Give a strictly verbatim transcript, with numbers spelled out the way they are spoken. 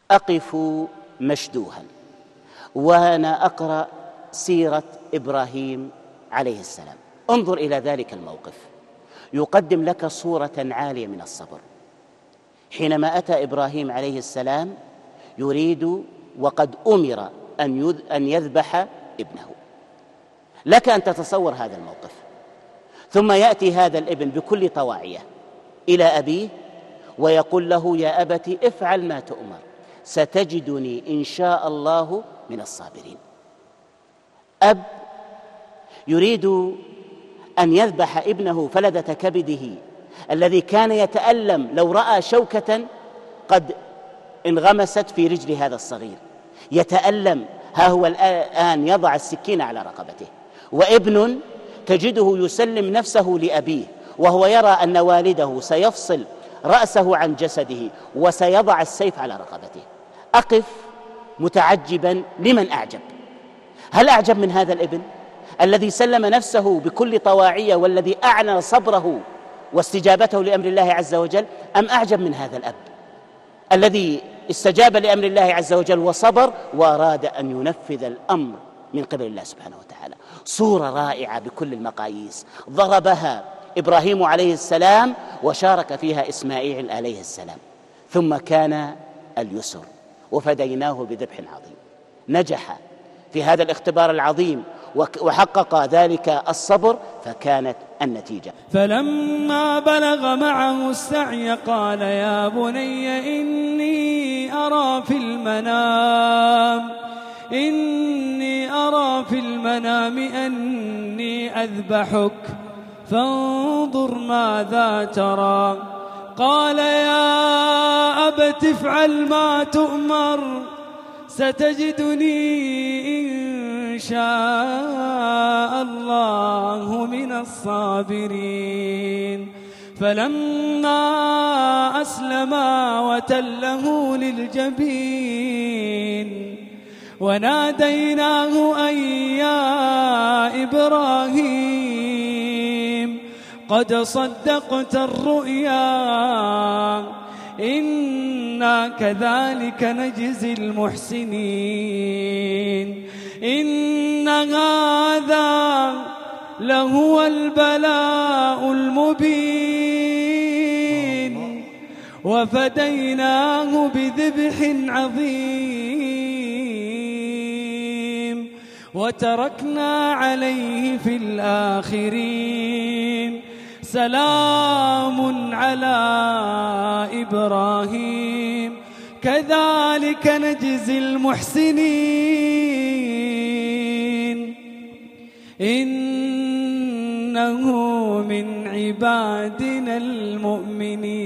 أقف مشدوها وأنا أقرأ سيرة إبراهيم عليه السلام. انظر إلى ذلك الموقف، يقدم لك صورة عالية من الصبر. حينما أتى إبراهيم عليه السلام يريد وقد أمر أن يذبح ابنه، لك أن تتصور هذا الموقف. ثم يأتي هذا الابن بكل طواعية إلى أبيه ويقول له: يا أبت افعل ما تؤمر ستجدني إن شاء الله من الصابرين. أب يريد أن يذبح ابنه فلذة كبده الذي كان يتألم لو رأى شوكة قد انغمست في رجل هذا الصغير، يتألم. ها هو الآن يضع السكين على رقبته، وابن تجده يسلم نفسه لأبيه وهو يرى أن والده سيفصل رأسه عن جسده وسيضع السيف على رقبته. أقف متعجبا لمن أعجب. هل أعجب من هذا الابن الذي سلم نفسه بكل طواعية والذي أعلن صبره واستجابته لأمر الله عز وجل، أم أعجب من هذا الأب الذي استجاب لأمر الله عز وجل وصبر وأراد أن ينفذ الأمر من قبل الله سبحانه وتعالى؟ صورة رائعة بكل المقاييس ضربها إبراهيم عليه السلام وشارك فيها إسماعيل عليه السلام. ثم كان اليسر وفديناه بذبح عظيم. نجح في هذا الاختبار العظيم وحقق ذلك الصبر، فكانت النتيجة. فلما بلغ معه السعي قال: يا بني إني أرى في المنام إني أرى في المنام أني أذبحك فانظر ماذا ترى. قال: يا أبت افعل ما تؤمر ستجدني إن شاء الله من الصابرين. فلما أسلما وتله للجبين وناديناه أن يا إبراهيم قد صدقت الرؤيا إنا كذلك نجزي المحسنين إن هذا لهو البلاء المبين وفديناه بذبح عظيم وتركنا عليه في الآخرين سلام على إبراهيم كذلك نجزي المحسنين إنه من عبادنا المؤمنين.